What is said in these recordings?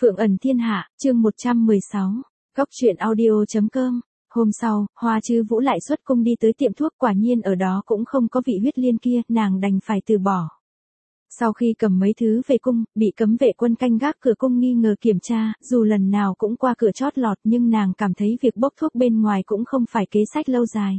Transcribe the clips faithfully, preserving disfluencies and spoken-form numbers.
Phượng ẩn thiên hạ, chương một trăm mười sáu, góc truyện audio.com. Hôm sau, Hoa Chư Vũ lại xuất cung đi tới tiệm thuốc, quả nhiên ở đó cũng không có vị huyết liên kia, nàng đành phải từ bỏ. Sau khi cầm mấy thứ về cung, bị cấm vệ quân canh gác cửa cung nghi ngờ kiểm tra, dù lần nào cũng qua cửa chót lọt nhưng nàng cảm thấy việc bốc thuốc bên ngoài cũng không phải kế sách lâu dài.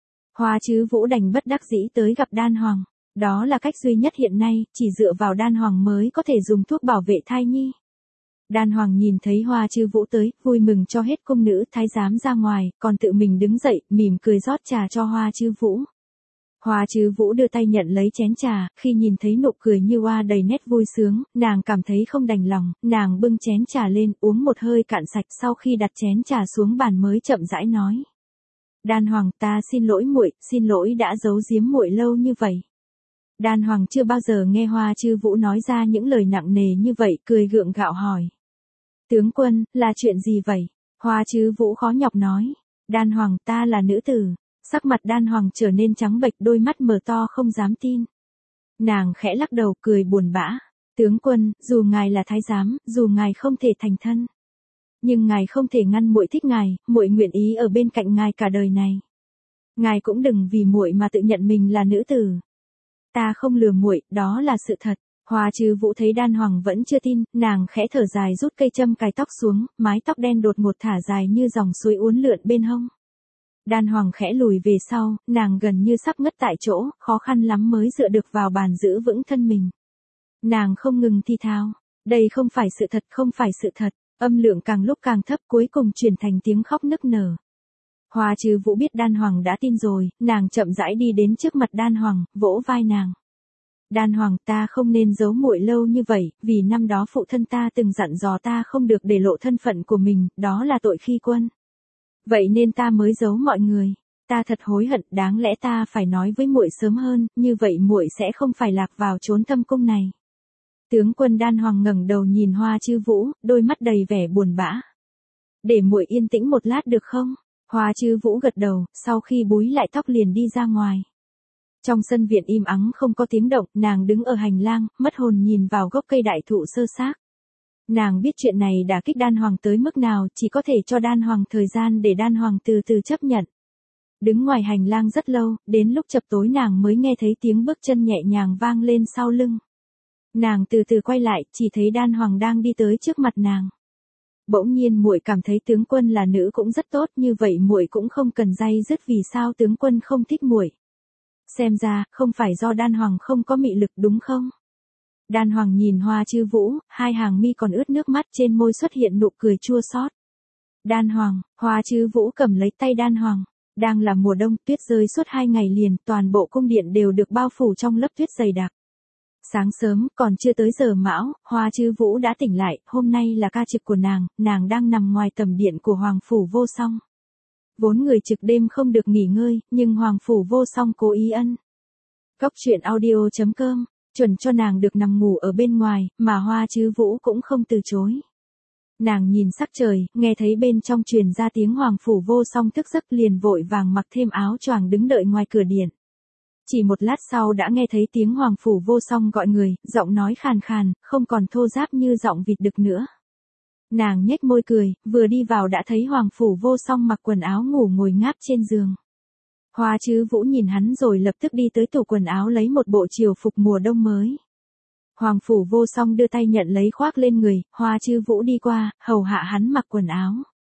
Hoa Chư Vũ đành bất đắc dĩ tới gặp Đan Hoàng. Đó là cách duy nhất hiện nay, chỉ dựa vào Đan Hoàng mới có thể dùng thuốc bảo vệ thai nhi. Đan Hoàng nhìn thấy Hoa Chư Vũ tới, vui mừng cho hết cung nữ thái giám ra ngoài, còn tự mình đứng dậy, mỉm cười rót trà cho Hoa Chư Vũ. Hoa Chư Vũ đưa tay nhận lấy chén trà, khi nhìn thấy nụ cười như hoa đầy nét vui sướng, nàng cảm thấy không đành lòng, nàng bưng chén trà lên, uống một hơi cạn sạch, sau khi đặt chén trà xuống bàn mới chậm rãi nói: "Đan Hoàng, ta xin lỗi muội, xin lỗi đã giấu giếm muội lâu như vậy." Đan Hoàng chưa bao giờ nghe Hoa Chư Vũ nói ra những lời nặng nề như vậy, cười gượng gạo hỏi: "Tướng quân, là chuyện gì vậy?" Hoa Chư Vũ khó nhọc nói: "Đan Hoàng, ta là nữ tử." Sắc mặt Đan Hoàng trở nên trắng bệch, đôi mắt mở to không dám tin. Nàng khẽ lắc đầu cười buồn bã: "Tướng quân, dù ngài là thái giám, dù ngài không thể thành thân, nhưng ngài không thể ngăn muội thích ngài, muội nguyện ý ở bên cạnh ngài cả đời này. Ngài cũng đừng vì muội mà tự nhận mình là nữ tử. Ta không lừa muội, đó là sự thật." Hoa Chư Vũ thấy Đan Hoàng vẫn chưa tin, nàng khẽ thở dài rút cây châm cài tóc xuống, mái tóc đen đột ngột thả dài như dòng suối uốn lượn bên hông. Đan Hoàng khẽ lùi về sau, nàng gần như sắp ngất tại chỗ, khó khăn lắm mới dựa được vào bàn giữ vững thân mình. Nàng không ngừng thi thao: "Đây không phải sự thật, không phải sự thật." Âm lượng càng lúc càng thấp, cuối cùng chuyển thành tiếng khóc nức nở. Hoa Chư Vũ biết Đan Hoàng đã tin rồi, nàng chậm rãi đi đến trước mặt Đan Hoàng, vỗ vai nàng: "Đan Hoàng, ta không nên giấu muội lâu như vậy, vì năm đó phụ thân ta từng dặn dò ta không được để lộ thân phận của mình, đó là tội khi quân. Vậy nên ta mới giấu mọi người. Ta thật hối hận, đáng lẽ ta phải nói với muội sớm hơn, như vậy muội sẽ không phải lạc vào chốn thâm cung này." Tướng quân Đan Hoàng ngẩng đầu nhìn Hoa Chư Vũ, đôi mắt đầy vẻ buồn bã: "Để muội yên tĩnh một lát được không?" Hoa Chư Vũ gật đầu, sau khi búi lại tóc liền đi ra ngoài. Trong sân viện im ắng không có tiếng động, nàng đứng ở hành lang, mất hồn nhìn vào gốc cây đại thụ sơ xác. Nàng biết chuyện này đả kích Đan Hoàng tới mức nào, chỉ có thể cho Đan Hoàng thời gian để Đan Hoàng từ từ chấp nhận. Đứng ngoài hành lang rất lâu, đến lúc chập tối nàng mới nghe thấy tiếng bước chân nhẹ nhàng vang lên sau lưng. Nàng từ từ quay lại, chỉ thấy Đan Hoàng đang đi tới trước mặt nàng. Bỗng nhiên muội cảm thấy tướng quân là nữ cũng rất tốt, như vậy muội cũng không cần day dứt vì sao tướng quân không thích muội. Xem ra, không phải do Đan Hoàng không có mị lực đúng không? Đan Hoàng nhìn Hoa Chư Vũ, hai hàng mi còn ướt nước mắt, trên môi xuất hiện nụ cười chua xót. "Đan Hoàng." Hoa Chư Vũ cầm lấy tay Đan Hoàng. Đang là mùa đông, tuyết rơi suốt hai ngày liền, toàn bộ cung điện đều được bao phủ trong lớp tuyết dày đặc. Sáng sớm, còn chưa tới giờ mão, Hoa Chư Vũ đã tỉnh lại, hôm nay là ca trực của nàng, nàng đang nằm ngoài tầm điện của Hoàng Phủ Vô Song. Vốn người trực đêm không được nghỉ ngơi, nhưng Hoàng Phủ Vô Song cố ý ân. Góc truyện audio.com, chuẩn cho nàng được nằm ngủ ở bên ngoài, mà Hoa Chư Vũ cũng không từ chối. Nàng nhìn sắc trời, nghe thấy bên trong truyền ra tiếng Hoàng Phủ Vô Song thức giấc liền vội vàng mặc thêm áo choàng đứng đợi ngoài cửa điện. Chỉ một lát sau đã nghe thấy tiếng Hoàng Phủ Vô Song gọi người, giọng nói khàn khàn, không còn thô ráp như giọng vịt đực nữa. Nàng nhếch môi cười, vừa đi vào đã thấy Hoàng Phủ Vô Song mặc quần áo ngủ ngồi ngáp trên giường. Hoa Chư Vũ nhìn hắn rồi lập tức đi tới tủ quần áo lấy một bộ triều phục mùa đông mới. Hoàng Phủ Vô Song đưa tay nhận lấy khoác lên người, Hoa Chư Vũ đi qua, hầu hạ hắn mặc quần áo.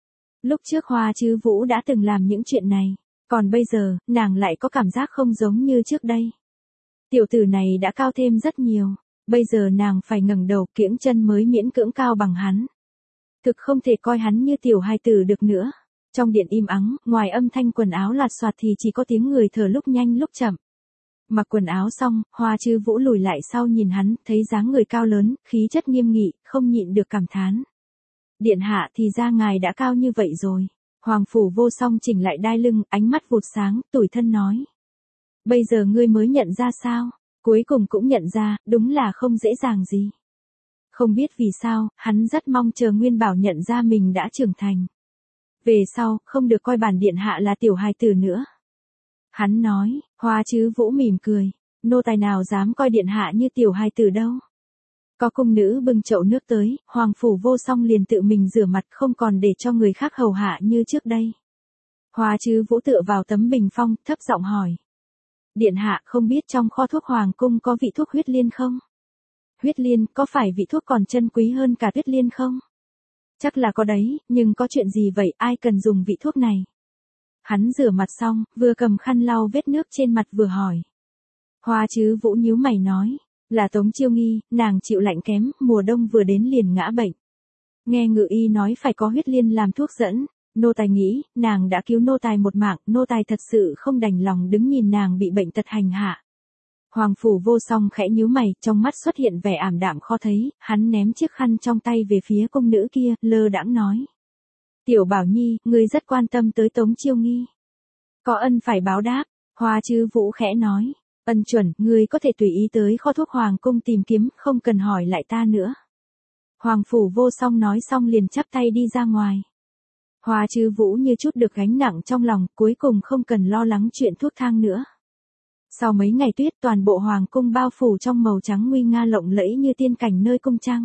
Lúc trước Hoa Chư Vũ đã từng làm những chuyện này, còn bây giờ, nàng lại có cảm giác không giống như trước đây. Tiểu tử này đã cao thêm rất nhiều, bây giờ nàng phải ngẩng đầu kiễng chân mới miễn cưỡng cao bằng hắn. Thực không thể coi hắn như tiểu hài tử được nữa. Trong điện im ắng, ngoài âm thanh quần áo lạt soạt thì chỉ có tiếng người thở lúc nhanh lúc chậm. Mặc quần áo xong, Hoa Chư Vũ lùi lại sau nhìn hắn, thấy dáng người cao lớn, khí chất nghiêm nghị, không nhịn được cảm thán: "Điện hạ thì ra ngài đã cao như vậy rồi." Hoàng Phủ Vô Song chỉnh lại đai lưng, ánh mắt vụt sáng, tủi thân nói: "Bây giờ ngươi mới nhận ra sao?" Cuối cùng cũng nhận ra, đúng là không dễ dàng gì. Không biết vì sao, hắn rất mong chờ Nguyên Bảo nhận ra mình đã trưởng thành. Về sau, không được coi bản điện hạ là tiểu hài tử nữa. Hắn nói. Hoa Chư Vũ mỉm cười: "Nô tài nào dám coi điện hạ như tiểu hài tử đâu." Có cung nữ bưng chậu nước tới, Hoàng Phủ Vô Song liền tự mình rửa mặt không còn để cho người khác hầu hạ như trước đây. Hoa Trư Vũ tựa vào tấm bình phong, thấp giọng hỏi. Điện hạ không biết trong kho thuốc Hoàng cung có vị thuốc huyết liên không? Huyết liên, có phải vị thuốc còn chân quý hơn cả huyết liên không? Chắc là có đấy, nhưng có chuyện gì vậy, ai cần dùng vị thuốc này? Hắn rửa mặt xong, vừa cầm khăn lau vết nước trên mặt vừa hỏi. Hoa Trư Vũ nhíu mày nói, là Tống Chiêu Nghi, nàng chịu lạnh kém, mùa đông vừa đến liền ngã bệnh. Nghe ngự y nói phải có huyết liên làm thuốc dẫn, nô tài nghĩ, nàng đã cứu nô tài một mạng, nô tài thật sự không đành lòng đứng nhìn nàng bị bệnh tật hành hạ. Hoàng Phủ Vô Song khẽ nhíu mày, trong mắt xuất hiện vẻ ảm đạm khó thấy, hắn ném chiếc khăn trong tay về phía cung nữ kia, lơ đãng nói. Tiểu Bảo Nhi, ngươi rất quan tâm tới Tống Chiêu Nghi. Có ân phải báo đáp, Hoa Trư Vũ khẽ nói. Ân chuẩn, ngươi có thể tùy ý tới kho thuốc Hoàng cung tìm kiếm, không cần hỏi lại ta nữa. Hoàng Phủ Vô Song nói xong liền chắp tay đi ra ngoài. Hoa Trư Vũ như chút được gánh nặng trong lòng, cuối cùng không cần lo lắng chuyện thuốc thang nữa. Sau mấy ngày tuyết toàn bộ Hoàng cung bao phủ trong màu trắng nguy nga lộng lẫy như tiên cảnh nơi cung trăng.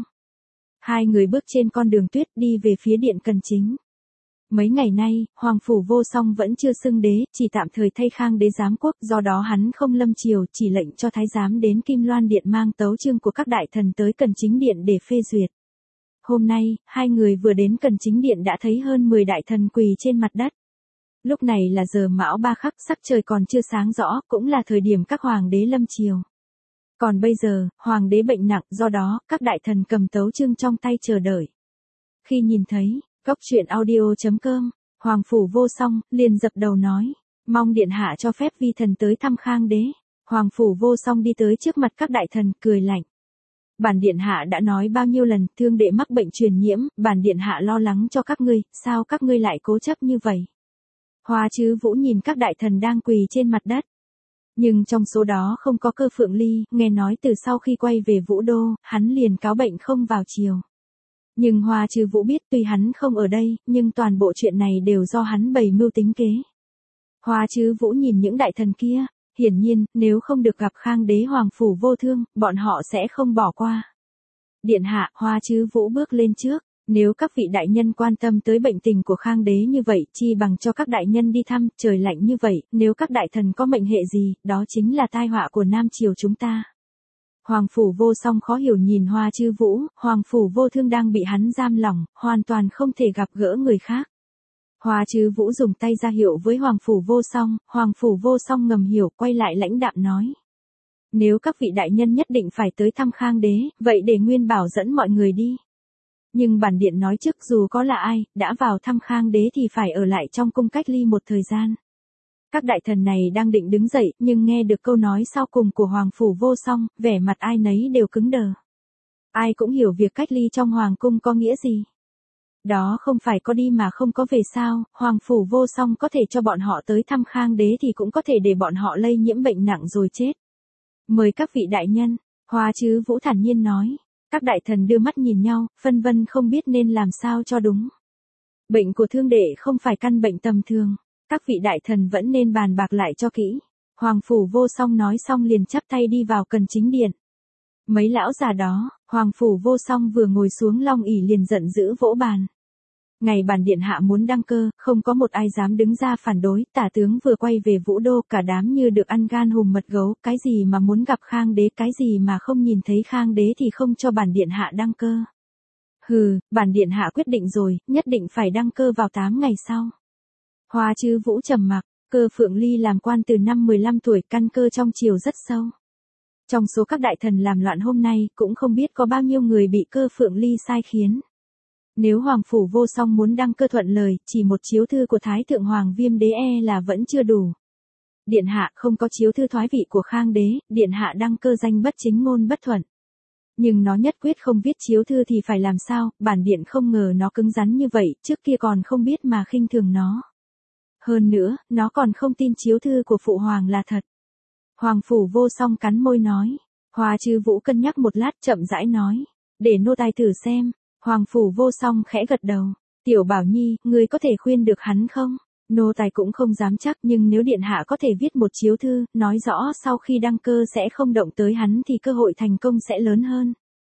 Hai người bước trên con đường tuyết đi về phía điện Cần Chính. Mấy ngày nay, Hoàng Phủ Vô Song vẫn chưa xưng đế, chỉ tạm thời thay Khang đế giám quốc, do đó hắn không lâm triều, chỉ lệnh cho thái giám đến Kim Loan Điện mang tấu chương của các đại thần tới Cần Chính Điện để phê duyệt. Hôm nay, hai người vừa đến Cần Chính Điện đã thấy hơn mười đại thần quỳ trên mặt đất. Lúc này là giờ Mão Ba Khắc, sắc trời còn chưa sáng rõ, cũng là thời điểm các hoàng đế lâm triều. Còn bây giờ, hoàng đế bệnh nặng, do đó, các đại thần cầm tấu chương trong tay chờ đợi. Khi nhìn thấy Góc truyện audio chấm com, Hoàng Phủ Vô Song liền dập đầu nói, mong điện hạ cho phép vi thần tới thăm Khang đế. Hoàng Phủ Vô Song đi tới trước mặt các đại thần, cười lạnh. Bản điện hạ đã nói bao nhiêu lần, thương đệ mắc bệnh truyền nhiễm, bản điện hạ lo lắng cho các ngươi, sao các ngươi lại cố chấp như vậy? Hoa Trư Vũ nhìn các đại thần đang quỳ trên mặt đất. Nhưng trong số đó không có Cơ Phượng Ly, nghe nói từ sau khi quay về Vũ Đô, hắn liền cáo bệnh không vào triều. Nhưng Hoa Trư Vũ biết tuy hắn không ở đây, nhưng toàn bộ chuyện này đều do hắn bày mưu tính kế. Hoa Trư Vũ nhìn những đại thần kia, hiển nhiên, nếu không được gặp Khang đế Hoàng Phủ Vô Thương, bọn họ sẽ không bỏ qua. Điện hạ, Hoa Trư Vũ bước lên trước, nếu các vị đại nhân quan tâm tới bệnh tình của Khang đế như vậy, chi bằng cho các đại nhân đi thăm, trời lạnh như vậy, nếu các đại thần có mệnh hệ gì, đó chính là tai họa của Nam Triều chúng ta. Hoàng Phủ Vô Song khó hiểu nhìn Hoa Trư Vũ, Hoàng Phủ Vô Thương đang bị hắn giam lỏng, hoàn toàn không thể gặp gỡ người khác. Hoa Trư Vũ dùng tay ra hiệu với Hoàng Phủ Vô Song, Hoàng Phủ Vô Song ngầm hiểu, quay lại lãnh đạm nói. Nếu các vị đại nhân nhất định phải tới thăm Khang đế, vậy để Nguyên Bảo dẫn mọi người đi. Nhưng bản điện nói trước dù có là ai, đã vào thăm Khang đế thì phải ở lại trong cung cách ly một thời gian. Các đại thần này đang định đứng dậy, nhưng nghe được câu nói sau cùng của Hoàng Phủ Vô Song, vẻ mặt ai nấy đều cứng đờ. Ai cũng hiểu việc cách ly trong Hoàng cung có nghĩa gì. Đó không phải có đi mà không có về sao, Hoàng Phủ Vô Song có thể cho bọn họ tới thăm Khang đế thì cũng có thể để bọn họ lây nhiễm bệnh nặng rồi chết. Mời các vị đại nhân, Hoa Trư Vũ thản nhiên nói. Các đại thần đưa mắt nhìn nhau, phân vân không biết nên làm sao cho đúng. Bệnh của thương đệ không phải căn bệnh tầm thường. Các vị đại thần vẫn nên bàn bạc lại cho kỹ. Hoàng Phủ Vô Song nói xong liền chắp tay đi vào Cần Chính Điện. Mấy lão già đó, Hoàng Phủ Vô Song vừa ngồi xuống long ỷ liền giận dữ vỗ bàn. Ngày bản điện hạ muốn đăng cơ, không có một ai dám đứng ra phản đối, tả tướng vừa quay về Vũ Đô, cả đám như được ăn gan hùm mật gấu, cái gì mà muốn gặp Khang đế, cái gì mà không nhìn thấy Khang đế thì không cho bản điện hạ đăng cơ. Hừ, bản điện hạ quyết định rồi, nhất định phải đăng cơ vào tám ngày sau. Hoa Trư Vũ trầm mặc, Cơ Phượng Ly làm quan từ năm mười lăm tuổi, căn cơ trong triều rất sâu. Trong số các đại thần làm loạn hôm nay, cũng không biết có bao nhiêu người bị Cơ Phượng Ly sai khiến. Nếu Hoàng Phủ Vô Song muốn đăng cơ thuận lời, chỉ một chiếu thư của Thái Thượng Hoàng Viêm đế e là vẫn chưa đủ. Điện hạ không có chiếu thư thoái vị của Khang đế, điện hạ đăng cơ danh bất chính ngôn bất thuận. Nhưng nó nhất quyết không viết chiếu thư thì phải làm sao, bản điện không ngờ nó cứng rắn như vậy, trước kia còn không biết mà khinh thường nó. Hơn nữa, nó còn không tin chiếu thư của Phụ Hoàng là thật. Hoàng Phủ Vô Song cắn môi nói. Hoa Trư Vũ cân nhắc một lát chậm rãi nói. Để nô tài thử xem. Hoàng Phủ Vô Song khẽ gật đầu. Tiểu Bảo Nhi, ngươi có thể khuyên được hắn không? Nô tài cũng không dám chắc, nhưng nếu điện hạ có thể viết một chiếu thư, nói rõ sau khi đăng cơ sẽ không động tới hắn thì cơ hội thành công sẽ lớn hơn.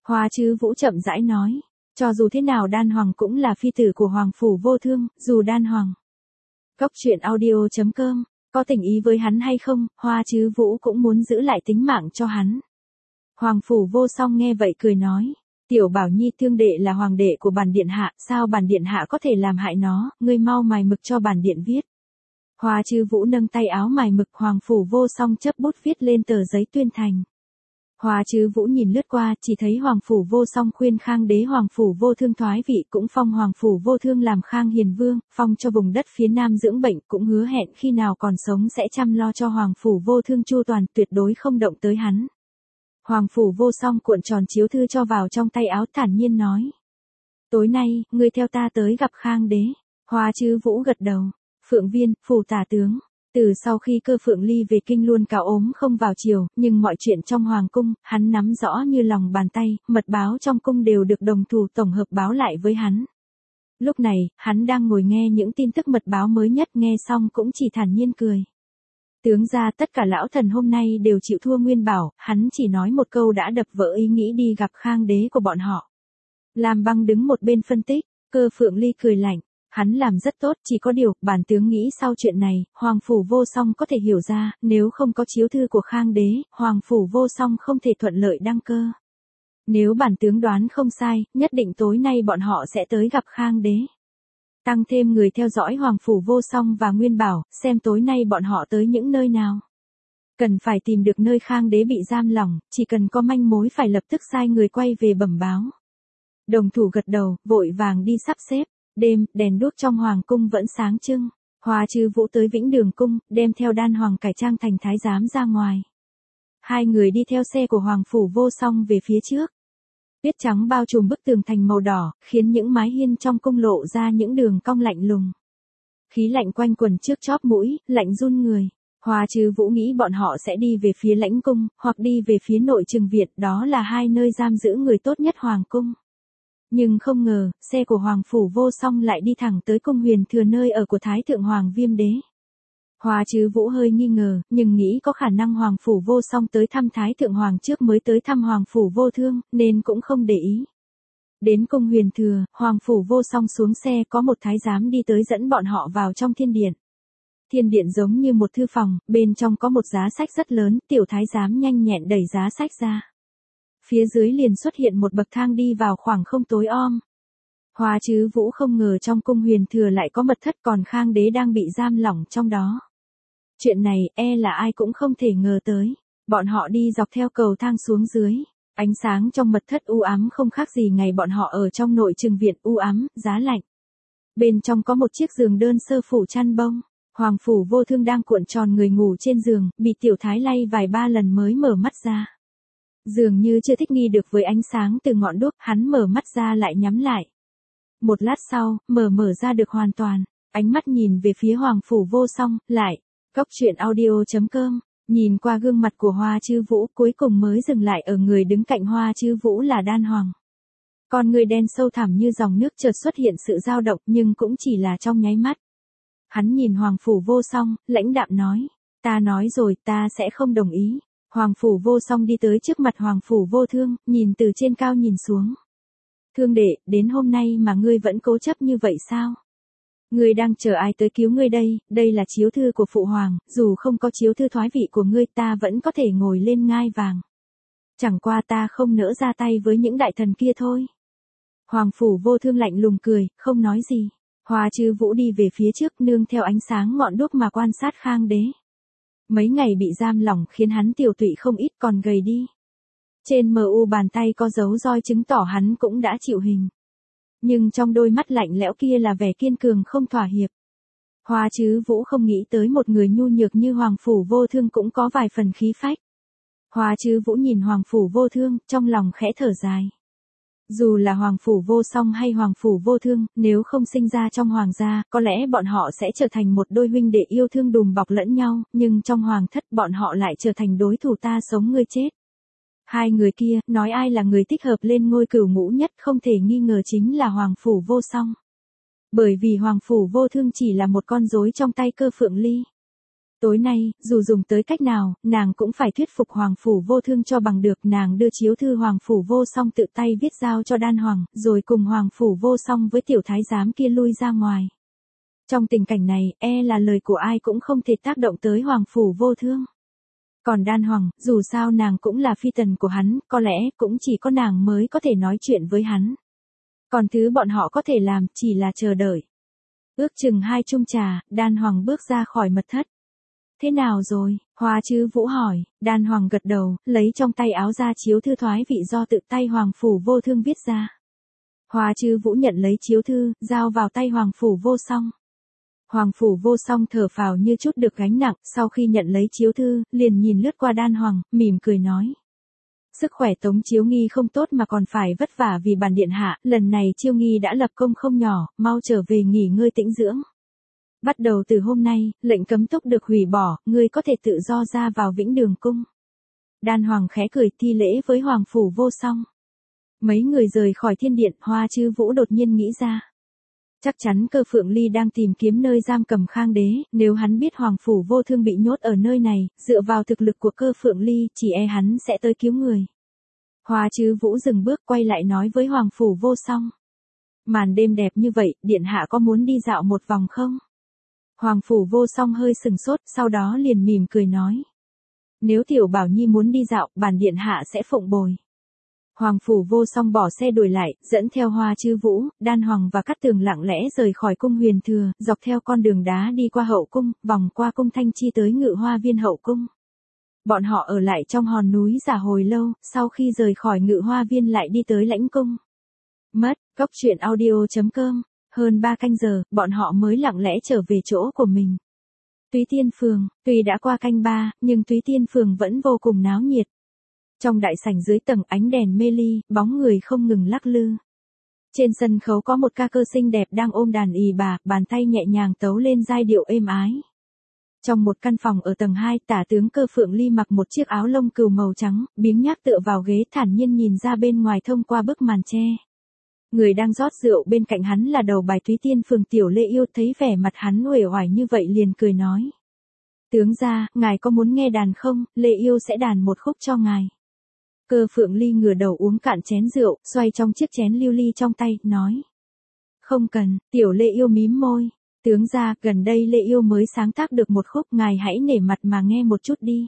Hoa Trư Vũ chậm rãi nói, cho dù thế nào Đan Hoàng cũng là phi tử của Hoàng Phủ Vô Thương, dù Đan Hoàng. Cốc truyện audio chấm com, có tình ý với hắn hay không, Hoa Trư Vũ cũng muốn giữ lại tính mạng cho hắn. Hoàng Phủ Vô Song nghe vậy cười nói, Tiểu Bảo Nhi thương đệ là hoàng đệ của bản điện hạ, sao bản điện hạ có thể làm hại nó, ngươi mau mài mực cho bản điện viết. Hoa Trư Vũ nâng tay áo mài mực, Hoàng Phủ Vô Song chấp bút viết lên tờ giấy tuyên thành. Hoa Trư Vũ nhìn lướt qua, chỉ thấy Hoàng Phủ Vô Song khuyên Khang Đế Hoàng Phủ Vô Thương thoái vị, cũng phong Hoàng Phủ Vô Thương làm Khang Hiền Vương, phong cho vùng đất phía Nam dưỡng bệnh, cũng hứa hẹn khi nào còn sống sẽ chăm lo cho Hoàng Phủ Vô Thương chu toàn, tuyệt đối không động tới hắn. Hoàng Phủ Vô Song cuộn tròn chiếu thư cho vào trong tay áo, thản nhiên nói. Tối nay, ngươi theo ta tới gặp Khang Đế. Hoa Trư Vũ gật đầu. Phượng Viên, phủ tả tướng. Từ sau khi Cơ Phượng Ly về kinh luôn cả ốm không vào chiều, nhưng mọi chuyện trong hoàng cung, hắn nắm rõ như lòng bàn tay, mật báo trong cung đều được đồng thủ tổng hợp báo lại với hắn. Lúc này, hắn đang ngồi nghe những tin tức mật báo mới nhất, nghe xong cũng chỉ thản nhiên cười. Tướng ra tất cả lão thần hôm nay đều chịu thua Nguyên Bảo, hắn chỉ nói một câu đã đập vỡ ý nghĩ đi gặp Khang Đế của bọn họ. Lam Băng đứng một bên phân tích, Cơ Phượng Ly cười lạnh. Hắn làm rất tốt, chỉ có điều, bản tướng nghĩ sau chuyện này, Hoàng Phủ Vô Song có thể hiểu ra, nếu không có chiếu thư của Khang Đế, Hoàng Phủ Vô Song không thể thuận lợi đăng cơ. Nếu bản tướng đoán không sai, nhất định tối nay bọn họ sẽ tới gặp Khang Đế. Tăng thêm người theo dõi Hoàng Phủ Vô Song và Nguyên Bảo, xem tối nay bọn họ tới những nơi nào. Cần phải tìm được nơi Khang Đế bị giam lỏng, chỉ cần có manh mối phải lập tức sai người quay về bẩm báo. Đồng thủ gật đầu, vội vàng đi sắp xếp. Đêm, đèn đuốc trong hoàng cung vẫn sáng trưng. Hoa Trư Vũ tới Vĩnh Đường cung, đem theo Đan Hoàng cải trang thành thái giám ra ngoài. Hai người đi theo xe của Hoàng Phủ Vô Song về phía trước. Tuyết trắng bao trùm bức tường thành màu đỏ, khiến những mái hiên trong cung lộ ra những đường cong lạnh lùng. Khí lạnh quanh quần trước chóp mũi, lạnh run người. Hoa Trư Vũ nghĩ bọn họ sẽ đi về phía lãnh cung, hoặc đi về phía nội trừng viện, đó là hai nơi giam giữ người tốt nhất hoàng cung. Nhưng không ngờ, xe của Hoàng Phủ Vô Song lại đi thẳng tới cung Huyền Thừa, nơi ở của Thái Thượng Hoàng Viêm Đế. Hoa Trư Vũ hơi nghi ngờ, nhưng nghĩ có khả năng Hoàng Phủ Vô Song tới thăm Thái Thượng Hoàng trước mới tới thăm Hoàng Phủ Vô Thương, nên cũng không để ý. Đến cung Huyền Thừa, Hoàng Phủ Vô Song xuống xe, có một thái giám đi tới dẫn bọn họ vào trong thiên điện. Thiên điện giống như một thư phòng, bên trong có một giá sách rất lớn, tiểu thái giám nhanh nhẹn đẩy giá sách ra. Phía dưới liền xuất hiện một bậc thang đi vào khoảng không tối om. Hoa Trư Vũ không ngờ trong cung Huyền Thừa lại có mật thất, còn Khang Đế đang bị giam lỏng trong đó. Chuyện này, e là ai cũng không thể ngờ tới. Bọn họ đi dọc theo cầu thang xuống dưới. Ánh sáng trong mật thất u ám không khác gì ngày bọn họ ở trong nội trừng viện, u ám, giá lạnh. Bên trong có một chiếc giường đơn sơ phủ chăn bông. Hoàng Phủ Vô Thương đang cuộn tròn người ngủ trên giường, bị tiểu thái lay vài ba lần mới mở mắt ra. Dường như chưa thích nghi được với ánh sáng từ ngọn đuốc, hắn mở mắt ra lại nhắm lại. Một lát sau, mở mở ra được hoàn toàn, ánh mắt nhìn về phía Hoàng Phủ Vô Song, lại. Cốc truyện audio chấm com, nhìn qua gương mặt của Hoa Trư Vũ, cuối cùng mới dừng lại ở người đứng cạnh Hoa Trư Vũ là Đan Hoàng. Con người đen sâu thẳm như dòng nước chợt xuất hiện sự dao động, nhưng cũng chỉ là trong nháy mắt. Hắn nhìn Hoàng Phủ Vô Song, lãnh đạm nói, ta nói rồi, ta sẽ không đồng ý. Hoàng Phủ Vô Song đi tới trước mặt Hoàng Phủ Vô Thương, nhìn từ trên cao nhìn xuống. Thương đệ, đến hôm nay mà ngươi vẫn cố chấp như vậy sao? Ngươi đang chờ ai tới cứu ngươi đây, đây là chiếu thư của Phụ Hoàng, dù không có chiếu thư thoái vị của ngươi ta vẫn có thể ngồi lên ngai vàng. Chẳng qua ta không nỡ ra tay với những đại thần kia thôi. Hoàng Phủ Vô Thương lạnh lùng cười, không nói gì. Hoa Trư Vũ đi về phía trước, nương theo ánh sáng ngọn đuốc mà quan sát Khang Đế. Mấy ngày bị giam lỏng khiến hắn tiểu tụy không ít, còn gầy đi. Trên mờ u bàn tay có dấu roi chứng tỏ hắn cũng đã chịu hình. Nhưng trong đôi mắt lạnh lẽo kia là vẻ kiên cường không thỏa hiệp. Hoa Trư Vũ không nghĩ tới một người nhu nhược như Hoàng Phủ Vô Thương cũng có vài phần khí phách. Hoa Trư Vũ nhìn Hoàng Phủ Vô Thương, trong lòng khẽ thở dài. Dù là Hoàng Phủ Vô Song hay Hoàng Phủ Vô Thương, nếu không sinh ra trong hoàng gia, có lẽ bọn họ sẽ trở thành một đôi huynh đệ yêu thương đùm bọc lẫn nhau, nhưng trong hoàng thất bọn họ lại trở thành đối thủ ta sống ngươi chết. Hai người kia, nói ai là người thích hợp lên ngôi cửu ngũ nhất không thể nghi ngờ chính là Hoàng Phủ Vô Song. Bởi vì Hoàng Phủ Vô Thương chỉ là một con rối trong tay Cơ Phượng Ly. Tối nay, dù dùng tới cách nào, nàng cũng phải thuyết phục Hoàng Phủ Vô Thương cho bằng được. Nàng đưa chiếu thư Hoàng Phủ Vô Song tự tay viết giao cho Đan Hoàng, rồi cùng Hoàng Phủ Vô Song với tiểu thái giám kia lui ra ngoài. Trong tình cảnh này, e là lời của ai cũng không thể tác động tới Hoàng Phủ Vô Thương. Còn Đan Hoàng, dù sao nàng cũng là phi tần của hắn, có lẽ cũng chỉ có nàng mới có thể nói chuyện với hắn. Còn thứ bọn họ có thể làm chỉ là chờ đợi. Ước chừng hai chung trà, Đan Hoàng bước ra khỏi mật thất. Thế nào rồi? Hoa Chư Vũ hỏi. Đan Hoàng gật đầu, lấy trong tay áo ra chiếu thư thoái vị do tự tay Hoàng Phủ Vô Thương viết ra. Hoa Chư Vũ nhận lấy chiếu thư, giao vào tay Hoàng Phủ Vô Song. Hoàng Phủ Vô Song thở phào như chút được gánh nặng, sau khi nhận lấy chiếu thư, liền nhìn lướt qua Đan Hoàng, mỉm cười nói. Sức khỏe Tống Chiếu Nghi không tốt mà còn phải vất vả vì bản điện hạ, lần này Chiêu Nghi đã lập công không nhỏ, mau trở về nghỉ ngơi tĩnh dưỡng. Bắt đầu từ hôm nay, lệnh cấm túc được hủy bỏ, ngươi có thể tự do ra vào Vĩnh Đường Cung. Đan Hoàng khẽ cười thi lễ với Hoàng Phủ Vô Song. Mấy người rời khỏi thiên điện, Hoa Chư Vũ đột nhiên nghĩ ra. Chắc chắn Cơ Phượng Ly đang tìm kiếm nơi giam cầm Khang Đế, nếu hắn biết Hoàng Phủ Vô Thương bị nhốt ở nơi này, dựa vào thực lực của Cơ Phượng Ly, chỉ e hắn sẽ tới cứu người. Hoa Chư Vũ dừng bước quay lại nói với Hoàng Phủ Vô Song. Màn đêm đẹp như vậy, điện hạ có muốn đi dạo một vòng không? Hoàng Phủ Vô Song hơi sừng sốt, sau đó liền mỉm cười nói. Nếu Tiểu Bảo Nhi muốn đi dạo, bản điện hạ sẽ phụng bồi. Hoàng Phủ Vô Song bỏ xe đuổi lại, dẫn theo Hoa Chư Vũ, Đan Hoàng và Cát Tường lặng lẽ rời khỏi cung Huyền Thừa, dọc theo con đường đá đi qua hậu cung, vòng qua cung Thanh Chi tới Ngự Hoa Viên hậu cung. Bọn họ ở lại trong hòn núi giả hồi lâu, sau khi rời khỏi Ngự Hoa Viên lại đi tới Lãnh Cung. Mất, cốc truyện audio chấm com, hơn ba canh giờ, bọn họ mới lặng lẽ trở về chỗ của mình. Túy Tiên Phường, tuy đã qua canh ba, nhưng Túy Tiên Phường vẫn vô cùng náo nhiệt. Trong đại sảnh dưới tầng ánh đèn mê ly, bóng người không ngừng lắc lư. Trên sân khấu có một ca cơ xinh đẹp đang ôm đàn ì bà, bàn tay nhẹ nhàng tấu lên giai điệu êm ái. Trong một căn phòng ở tầng hai, tả tướng Cơ Phượng Ly mặc một chiếc áo lông cừu màu trắng, biếng nhác tựa vào ghế thản nhiên nhìn ra bên ngoài thông qua bức màn che. Người đang rót rượu bên cạnh hắn là đầu bài Túy Tiên Phường Tiểu Lệ Yêu, thấy vẻ mặt hắn uể oải như vậy liền cười nói. Tướng gia, ngài có muốn nghe đàn không, Lệ Yêu sẽ đàn một khúc cho ngài. Cơ Phượng Ly ngửa đầu uống cạn chén rượu, xoay trong chiếc chén lưu ly trong tay, nói. Không cần, Tiểu Lệ Yêu mím môi. Tướng gia, gần đây Lệ Yêu mới sáng tác được một khúc, ngài hãy nể mặt mà nghe một chút đi.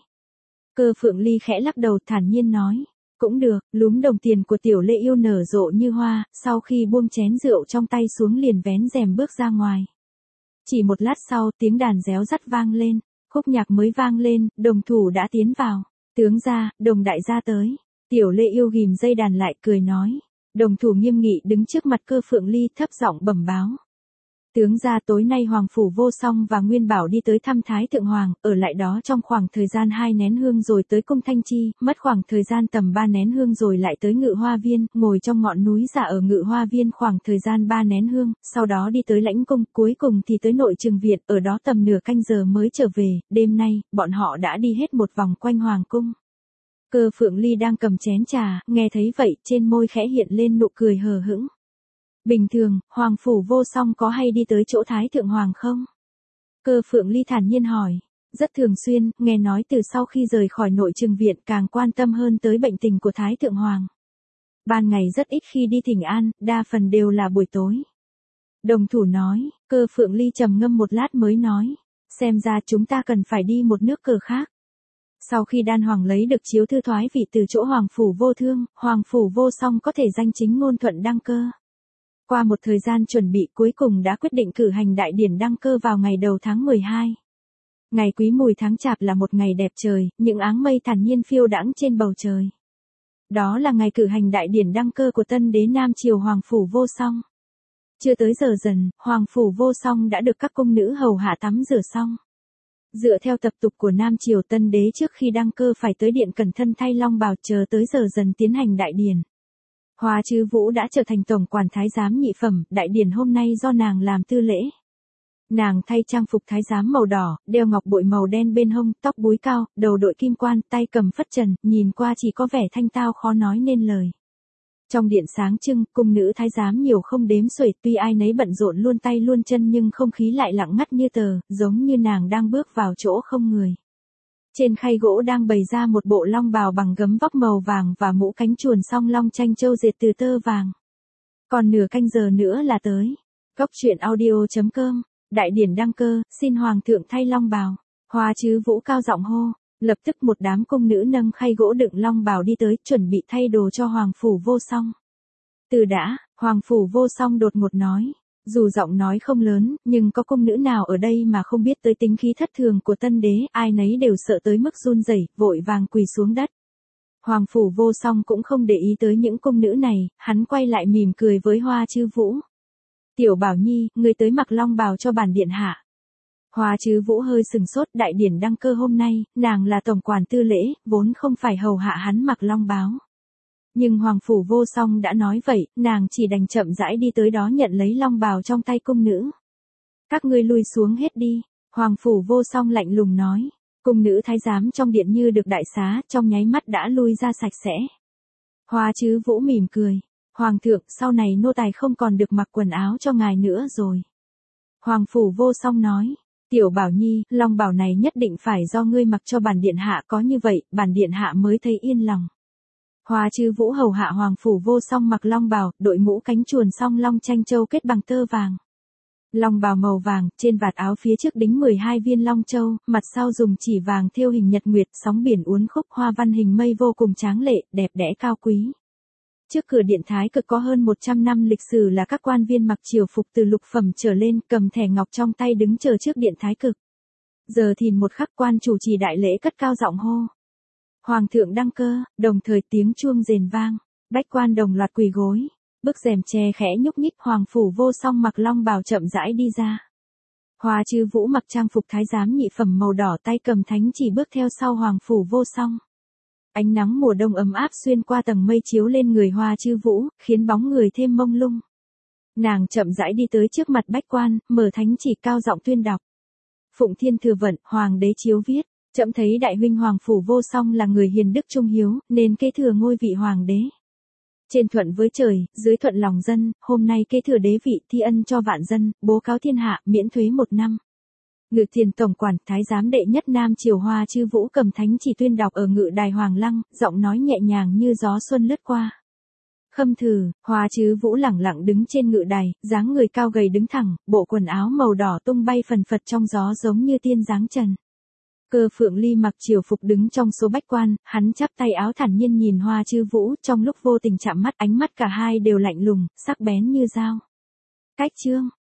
Cơ Phượng Ly khẽ lắc đầu thản nhiên nói. Cũng được, lúm đồng tiền của Tiểu Lệ Yêu nở rộ như hoa, sau khi buông chén rượu trong tay xuống liền vén rèm bước ra ngoài. Chỉ một lát sau, tiếng đàn réo rắt vang lên, khúc nhạc mới vang lên, đồng thủ đã tiến vào. Tướng gia, Đồng đại gia tới. Tiểu Lệ Yêu ghim dây đàn lại cười nói. Đồng thủ nghiêm nghị đứng trước mặt Cơ Phượng Ly thấp giọng bẩm báo. Tướng gia, tối nay Hoàng Phủ Vô Song và Nguyên Bảo đi tới thăm Thái Thượng Hoàng, ở lại đó trong khoảng thời gian hai nén hương rồi tới cung Thanh Chi, mất khoảng thời gian tầm ba nén hương rồi lại tới Ngự Hoa Viên, ngồi trong ngọn núi giả ở Ngự Hoa Viên khoảng thời gian ba nén hương, sau đó đi tới Lãnh Cung, cuối cùng thì tới Nội Trường Viện, ở đó tầm nửa canh giờ mới trở về, đêm nay, bọn họ đã đi hết một vòng quanh Hoàng Cung. Cơ Phượng Ly đang cầm chén trà, nghe thấy vậy, trên môi khẽ hiện lên nụ cười hờ hững. Bình thường, Hoàng Phủ Vô Song có hay đi tới chỗ Thái Thượng Hoàng không? Cơ Phượng Ly thản nhiên hỏi. Rất thường xuyên, nghe nói từ sau khi rời khỏi Nội Trường Viện càng quan tâm hơn tới bệnh tình của Thái Thượng Hoàng. Ban ngày rất ít khi đi thỉnh an, đa phần đều là buổi tối. Đồng thủ nói, Cơ Phượng Ly trầm ngâm một lát mới nói. Xem ra chúng ta cần phải đi một nước cờ khác. Sau khi Đan Hoàng lấy được chiếu thư thoái vị từ chỗ Hoàng Phủ Vô Thương, Hoàng Phủ Vô Song có thể danh chính ngôn thuận đăng cơ. Qua một thời gian chuẩn bị cuối cùng đã quyết định cử hành đại điển đăng cơ vào ngày đầu tháng mười hai. Ngày Quý Mùi tháng Chạp là một ngày đẹp trời, những áng mây thản nhiên phiêu đãng trên bầu trời. Đó là ngày cử hành đại điển đăng cơ của tân đế Nam Triều Hoàng Phủ Vô Song. Chưa tới giờ dần, Hoàng Phủ Vô Song đã được các cung nữ hầu hạ tắm rửa xong. Dựa theo tập tục của Nam Triều, tân đế trước khi đăng cơ phải tới điện cẩn thân thay long bào chờ tới giờ dần tiến hành đại điển. Hoa Chư Vũ đã trở thành tổng quản thái giám nhị phẩm, đại điển hôm nay do nàng làm tư lễ. Nàng thay trang phục thái giám màu đỏ, đeo ngọc bội màu đen bên hông, tóc búi cao, đầu đội kim quan, tay cầm phất trần, nhìn qua chỉ có vẻ thanh tao khó nói nên lời. Trong điện sáng trưng, cung nữ thái giám nhiều không đếm xuể, tuy ai nấy bận rộn luôn tay luôn chân nhưng không khí lại lặng ngắt như tờ, giống như nàng đang bước vào chỗ không người. Trên khay gỗ đang bày ra một bộ long bào bằng gấm vóc màu vàng và mũ cánh chuồn song long tranh châu dệt từ tơ vàng. Còn nửa canh giờ nữa là tới. Góc truyện audio chấm com, đại điển đăng cơ, xin hoàng thượng thay long bào. Hoa Trư Vũ cao giọng hô, lập tức một đám cung nữ nâng khay gỗ đựng long bào đi tới, chuẩn bị thay đồ cho hoàng phủ vô song. Từ đã, hoàng phủ vô song đột ngột nói, dù giọng nói không lớn, nhưng có cung nữ nào ở đây mà không biết tới tính khí thất thường của tân đế, ai nấy đều sợ tới mức run rẩy, vội vàng quỳ xuống đất. Hoàng phủ vô song cũng không để ý tới những cung nữ này, hắn quay lại mỉm cười với Hoa Trư Vũ. Tiểu Bảo Nhi, ngươi tới mặc long bào cho bản điện hạ. Hoa Trư Vũ hơi sừng sốt, đại điển đăng cơ hôm nay, nàng là tổng quản tư lễ, vốn không phải hầu hạ hắn mặc long bào. Nhưng Hoàng phủ vô song đã nói vậy, nàng chỉ đành chậm rãi đi tới đó nhận lấy long bào trong tay cung nữ. Các ngươi lui xuống hết đi, Hoàng phủ vô song lạnh lùng nói. Cung nữ thái giám trong điện như được đại xá, trong nháy mắt đã lui ra sạch sẽ. Hoa Trư Vũ mỉm cười. Hoàng thượng, sau này nô tài không còn được mặc quần áo cho ngài nữa rồi. Hoàng phủ vô song nói. Tiểu Bảo Nhi, long bào này nhất định phải do ngươi mặc cho bản điện hạ, có như vậy, bản điện hạ mới thấy yên lòng. Hoa Trư Vũ hầu hạ hoàng phủ vô song mặc long bào, đội mũ cánh chuồn song long tranh châu kết bằng tơ vàng. Long bào màu vàng, trên vạt áo phía trước đính mười hai viên long châu, mặt sau dùng chỉ vàng thêu hình nhật nguyệt, sóng biển uốn khúc, hoa văn hình mây vô cùng tráng lệ, đẹp đẽ cao quý. Trước cửa điện Thái Cực có hơn một trăm năm lịch sử là các quan viên mặc triều phục từ lục phẩm trở lên, cầm thẻ ngọc trong tay đứng chờ trước điện Thái Cực. Giờ thìn một khắc, quan chủ trì đại lễ cất cao giọng hô. Hoàng thượng đăng cơ, đồng thời tiếng chuông rền vang, bách quan đồng loạt quỳ gối. Bức rèm che khẽ nhúc nhích, hoàng phủ vô song mặc long bào chậm rãi đi ra. Hoa Trư Vũ mặc trang phục thái giám nhị phẩm màu đỏ, tay cầm thánh chỉ bước theo sau hoàng phủ vô song. Ánh nắng mùa đông ấm áp xuyên qua tầng mây chiếu lên người Hoa Trư Vũ, khiến bóng người thêm mông lung. Nàng chậm rãi đi tới trước mặt bách quan, mở thánh chỉ cao giọng tuyên đọc. Phụng Thiên Thừa Vận, hoàng đế chiếu viết, trẫm thấy đại huynh hoàng phủ vô song là người hiền đức trung hiếu, nên kế thừa ngôi vị hoàng đế. Trên thuận với trời, dưới thuận lòng dân, hôm nay kế thừa đế vị, thi ân cho vạn dân, bố cáo thiên hạ, miễn thuế một năm. Ngự tiền tổng quản, thái giám đệ nhất Nam triều Hoa Trư Vũ cầm thánh chỉ tuyên đọc ở ngự đài Hoàng Lăng, giọng nói nhẹ nhàng như gió xuân lướt qua. Khâm thử, Hoa Trư Vũ lẳng lặng đứng trên ngự đài, dáng người cao gầy đứng thẳng, bộ quần áo màu đỏ tung bay phần phật trong gió giống như tiên dáng trần. Cơ Phượng Ly mặc triều phục đứng trong số bách quan, hắn chắp tay áo thản nhiên nhìn Hoa Trư Vũ, trong lúc vô tình chạm mắt, ánh mắt cả hai đều lạnh lùng, sắc bén như dao. Cách chương